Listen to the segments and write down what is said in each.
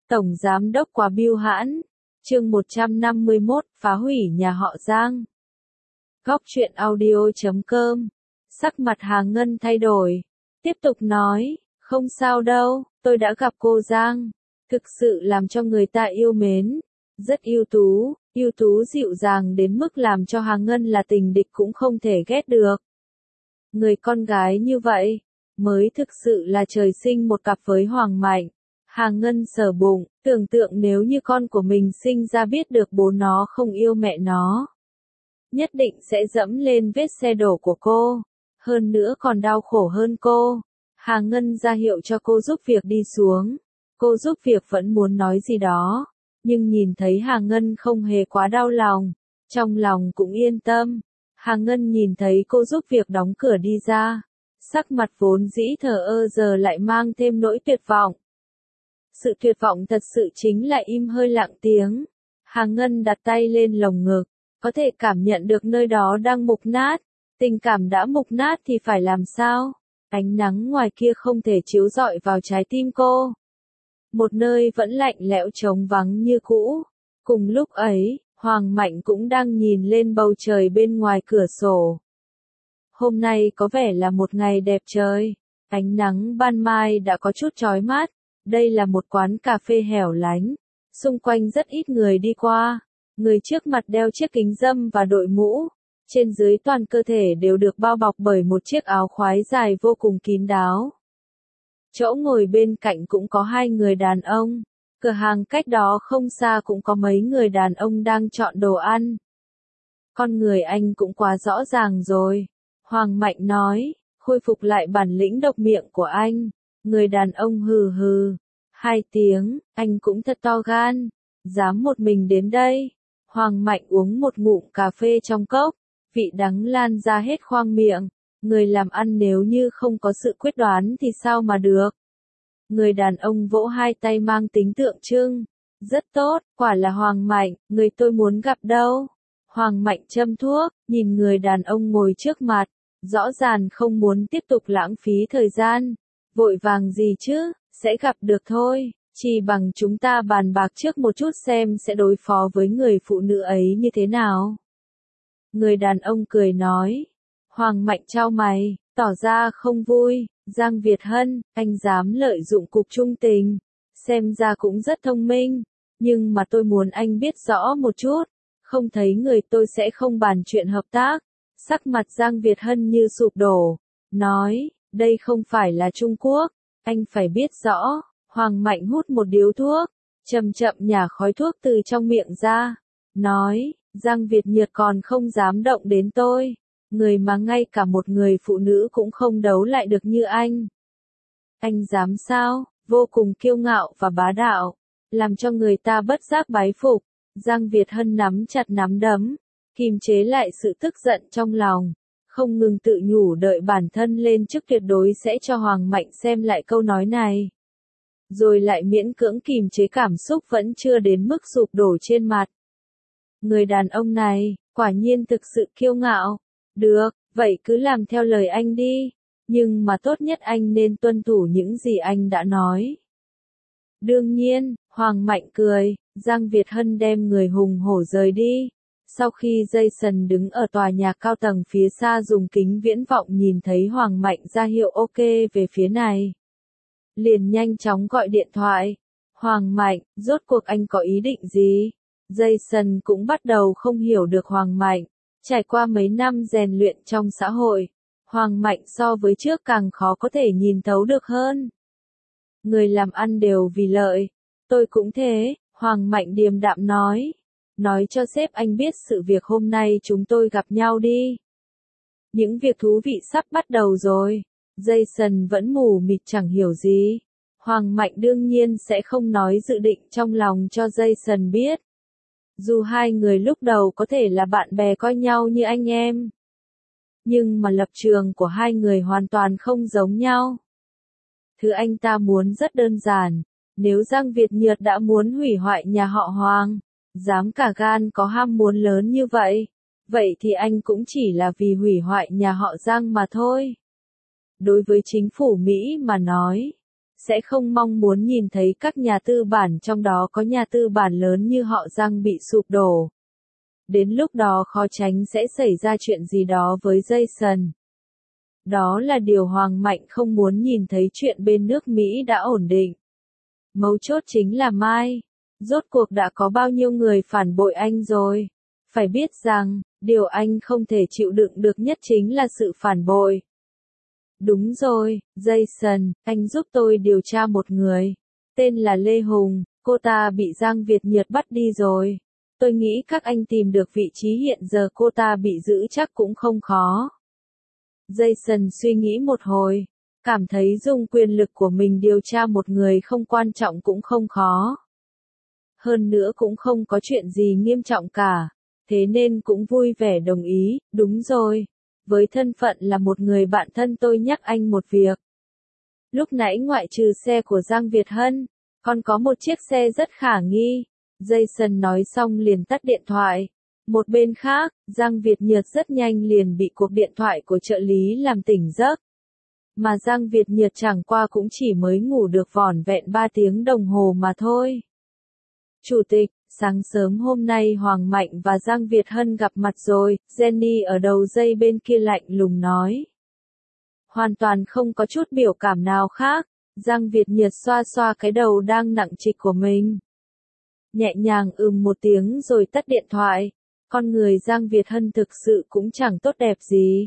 Tổng Giám đốc quá bưu hãn. Chương 151, phá hủy nhà họ Giang. Góc truyện audio.com. Sắc mặt Hà Ngân thay đổi. Tiếp tục nói, không sao đâu, tôi đã gặp cô Giang. Thực sự làm cho người ta yêu mến. Rất ưu tú dịu dàng đến mức làm cho Hà Ngân là tình địch cũng không thể ghét được. Người con gái như vậy, mới thực sự là trời sinh một cặp với Hoàng Mạnh. Hà Ngân sờ bụng, tưởng tượng nếu như con của mình sinh ra biết được bố nó không yêu mẹ nó. Nhất định sẽ dẫm lên vết xe đổ của cô, hơn nữa còn đau khổ hơn cô. Hà Ngân ra hiệu cho cô giúp việc đi xuống. Cô giúp việc vẫn muốn nói gì đó, nhưng nhìn thấy Hà Ngân không hề quá đau lòng, trong lòng cũng yên tâm. Hà Ngân nhìn thấy cô giúp việc đóng cửa đi ra, sắc mặt vốn dĩ thờ ơ giờ lại mang thêm nỗi tuyệt vọng. Sự tuyệt vọng thật sự chính là im hơi lặng tiếng. Hà Ngân đặt tay lên lồng ngực, có thể cảm nhận được nơi đó đang mục nát. Tình cảm đã mục nát thì phải làm sao? Ánh nắng ngoài kia không thể chiếu rọi vào trái tim cô. Một nơi vẫn lạnh lẽo trống vắng như cũ. Cùng lúc ấy, Hoàng Mạnh cũng đang nhìn lên bầu trời bên ngoài cửa sổ. Hôm nay có vẻ là một ngày đẹp trời. Ánh nắng ban mai đã có chút chói mắt. Đây là một quán cà phê hẻo lánh. Xung quanh rất ít người đi qua. Người trước mặt đeo chiếc kính râm và đội mũ. Trên dưới toàn cơ thể đều được bao bọc bởi một chiếc áo khoái dài vô cùng kín đáo. Chỗ ngồi bên cạnh cũng có hai người đàn ông. Cửa hàng cách đó không xa cũng có mấy người đàn ông đang chọn đồ ăn. Con người anh cũng quá rõ ràng rồi. Hoàng Mạnh nói, khôi phục lại bản lĩnh độc miệng của anh. Người đàn ông hừ hừ. 2 tiếng, anh cũng thật to gan. Dám một mình đến đây. Hoàng Mạnh uống một ngụm cà phê trong cốc. Vị đắng lan ra hết khoang miệng. Người làm ăn nếu như không có sự quyết đoán thì sao mà được. Người đàn ông vỗ hai tay mang tính tượng trưng. Rất tốt, quả là Hoàng Mạnh, người tôi muốn gặp đâu. Hoàng Mạnh châm thuốc, nhìn người đàn ông ngồi trước mặt. Rõ ràng không muốn tiếp tục lãng phí thời gian. Vội vàng gì chứ, sẽ gặp được thôi. Chỉ bằng chúng ta bàn bạc trước một chút xem sẽ đối phó với người phụ nữ ấy như thế nào. Người đàn ông cười nói. Hoàng Mạnh chau mày, tỏ ra không vui. Giang Việt Hân, anh dám lợi dụng cục trung tình. Xem ra cũng rất thông minh. Nhưng mà tôi muốn anh biết rõ một chút. Không thấy người tôi sẽ không bàn chuyện hợp tác. Sắc mặt Giang Việt Hân như sụp đổ. Nói, đây không phải là Trung Quốc. Anh phải biết rõ. Hoàng Mạnh hút một điếu thuốc. Chậm chậm nhả khói thuốc từ trong miệng ra. Nói, Giang Việt Nhật còn không dám động đến tôi. Người mà ngay cả một người phụ nữ cũng không đấu lại được như anh. Anh dám sao? Vô cùng kiêu ngạo và bá đạo. Làm cho người ta bất giác bái phục. Giang Việt Hân nắm chặt nắm đấm. Kìm chế lại sự tức giận trong lòng. Không ngừng tự nhủ đợi bản thân lên chức tuyệt đối sẽ cho Hoàng Mạnh xem lại câu nói này. Rồi lại miễn cưỡng kìm chế cảm xúc vẫn chưa đến mức sụp đổ trên mặt. Người đàn ông này, quả nhiên thực sự kiêu ngạo. Được, vậy cứ làm theo lời anh đi. Nhưng mà tốt nhất anh nên tuân thủ những gì anh đã nói. Đương nhiên, Hoàng Mạnh cười, Giang Việt Hân đem người hùng hổ rời đi. Sau khi Jason đứng ở tòa nhà cao tầng phía xa dùng kính viễn vọng nhìn thấy Hoàng Mạnh ra hiệu ok về phía này. Liền nhanh chóng gọi điện thoại. Hoàng Mạnh, rốt cuộc anh có ý định gì? Jason cũng bắt đầu không hiểu được Hoàng Mạnh. Trải qua mấy năm rèn luyện trong xã hội, Hoàng Mạnh so với trước càng khó có thể nhìn thấu được hơn. Người làm ăn đều vì lợi. Tôi cũng thế, Hoàng Mạnh điềm đạm nói. Nói cho sếp anh biết sự việc hôm nay chúng tôi gặp nhau đi. Những việc thú vị sắp bắt đầu rồi. Jason vẫn mù mịt chẳng hiểu gì. Hoàng Mạnh đương nhiên sẽ không nói dự định trong lòng cho Jason biết. Dù hai người lúc đầu có thể là bạn bè coi nhau như anh em. Nhưng mà lập trường của hai người hoàn toàn không giống nhau. Thứ anh ta muốn rất đơn giản. Nếu Giang Việt Nhật đã muốn hủy hoại nhà họ Hoàng, dám cả gan có ham muốn lớn như vậy, vậy thì anh cũng chỉ là vì hủy hoại nhà họ Giang mà thôi. Đối với chính phủ Mỹ mà nói, sẽ không mong muốn nhìn thấy các nhà tư bản, trong đó có nhà tư bản lớn như họ Giang, bị sụp đổ. Đến lúc đó khó tránh sẽ xảy ra chuyện gì đó với Jason. Đó là điều Hoàng Mạnh không muốn nhìn thấy, chuyện bên nước Mỹ đã ổn định. Mấu chốt chính là Mai. Rốt cuộc đã có bao nhiêu người phản bội anh rồi? Phải biết rằng, điều anh không thể chịu đựng được nhất chính là sự phản bội. Đúng rồi, Jason, anh giúp tôi điều tra một người. Tên là Lê Hùng, cô ta bị Giang Việt Nhật bắt đi rồi. Tôi nghĩ các anh tìm được vị trí hiện giờ cô ta bị giữ chắc cũng không khó. Jason suy nghĩ một hồi, cảm thấy dùng quyền lực của mình điều tra một người không quan trọng cũng không khó. Hơn nữa cũng không có chuyện gì nghiêm trọng cả, thế nên cũng vui vẻ đồng ý. Đúng rồi, với thân phận là một người bạn thân tôi nhắc anh một việc. Lúc nãy ngoại trừ xe của Giang Việt Hân, còn có một chiếc xe rất khả nghi. Jason nói xong liền tắt điện thoại. Một bên khác, Giang Việt Nhật rất nhanh liền bị cuộc điện thoại của trợ lý làm tỉnh giấc. Mà Giang Việt Nhật chẳng qua cũng chỉ mới ngủ được vỏn vẹn 3 tiếng đồng hồ mà thôi. Chủ tịch, sáng sớm hôm nay Hoàng Mạnh và Giang Việt Hân gặp mặt rồi, Jenny ở đầu dây bên kia lạnh lùng nói. Hoàn toàn không có chút biểu cảm nào khác, Giang Việt Nhật xoa xoa cái đầu đang nặng trịch của mình. Nhẹ nhàng một tiếng rồi tắt điện thoại. Con người Giang Việt Hân thực sự cũng chẳng tốt đẹp gì.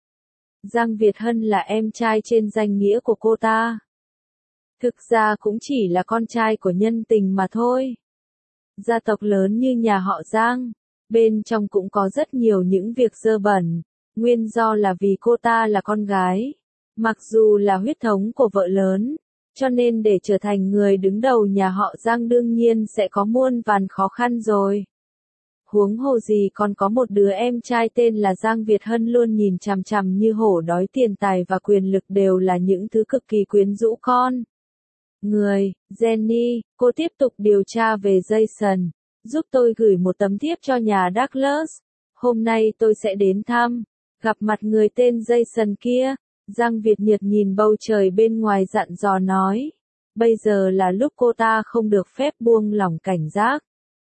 Giang Việt Hân là em trai trên danh nghĩa của cô ta. Thực ra cũng chỉ là con trai của nhân tình mà thôi. Gia tộc lớn như nhà họ Giang, bên trong cũng có rất nhiều những việc dơ bẩn, nguyên do là vì cô ta là con gái. Mặc dù là huyết thống của vợ lớn, cho nên để trở thành người đứng đầu nhà họ Giang đương nhiên sẽ có muôn vàn khó khăn rồi. Huống hồ gì còn có một đứa em trai tên là Giang Việt Hân luôn nhìn chằm chằm như hổ đói, tiền tài và quyền lực đều là những thứ cực kỳ quyến rũ con người. Jenny, cô tiếp tục điều tra về Jason, giúp tôi gửi một tấm thiếp cho nhà Douglas. Hôm nay tôi sẽ đến thăm, gặp mặt người tên Jason kia. Giang Việt Nhật nhìn bầu trời bên ngoài dặn dò nói. Bây giờ là lúc cô ta không được phép buông lỏng cảnh giác.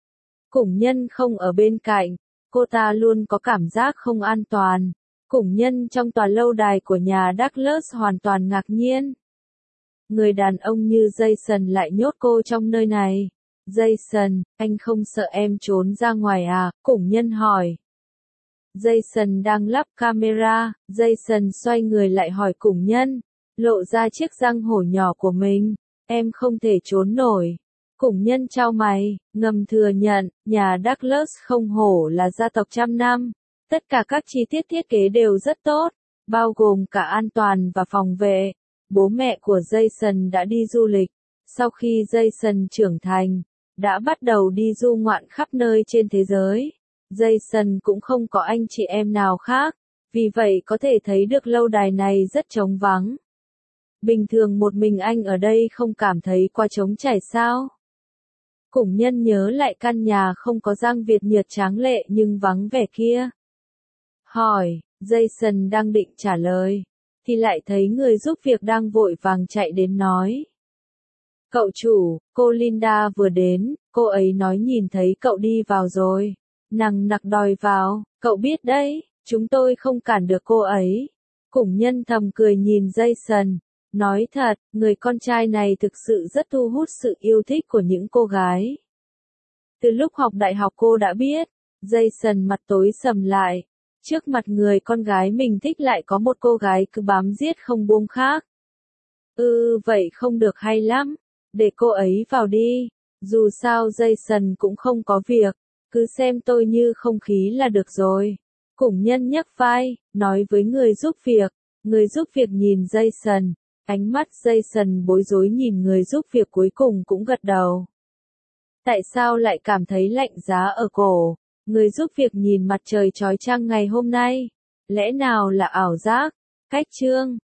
Củng Nhân không ở bên cạnh, cô ta luôn có cảm giác không an toàn. Củng Nhân trong tòa lâu đài của nhà Douglas hoàn toàn ngạc nhiên. Người đàn ông như Jason lại nhốt cô trong nơi này. Jason, anh không sợ em trốn ra ngoài à? Củng Nhân hỏi. Jason đang lắp camera, Jason xoay người lại hỏi Củng Nhân, lộ ra chiếc răng hổ nhỏ của mình. Em không thể trốn nổi. Củng Nhân chau mày, ngầm thừa nhận, nhà Douglas không hổ là gia tộc trăm năm. Tất cả các chi tiết thiết kế đều rất tốt, bao gồm cả an toàn và phòng vệ. Bố mẹ của Jason đã đi du lịch. Sau khi Jason trưởng thành, đã bắt đầu đi du ngoạn khắp nơi trên thế giới. Jason cũng không có anh chị em nào khác, vì vậy có thể thấy được lâu đài này rất trống vắng. Bình thường một mình anh ở đây không cảm thấy quá trống trải sao? Củng Nhân nhớ lại căn nhà không có Giang Việt Nhật tráng lệ nhưng vắng vẻ kia. Hỏi, Jason đang định trả lời, thì lại thấy người giúp việc đang vội vàng chạy đến nói. Cậu chủ, cô Linda vừa đến, cô ấy nói nhìn thấy cậu đi vào rồi. Nàng nặc đòi vào, cậu biết đấy, chúng tôi không cản được cô ấy. Củng Nhân thầm cười nhìn Jason, nói thật, người con trai này thực sự rất thu hút sự yêu thích của những cô gái. Từ lúc học đại học cô đã biết, Jason mặt tối sầm lại. Trước mặt người con gái mình thích lại có một cô gái cứ bám giết không buông khác. Vậy không được hay lắm, để cô ấy vào đi. Dù sao Jason cũng không có việc, cứ xem tôi như không khí là được rồi. Củng Nhân nhấc vai, nói với người giúp việc. Người giúp việc nhìn Jason, ánh mắt Jason bối rối nhìn người giúp việc cuối cùng cũng gật đầu. Tại sao lại cảm thấy lạnh giá ở cổ? Người giúp việc nhìn mặt trời chói chang ngày hôm nay. Lẽ nào là ảo giác? Cách chương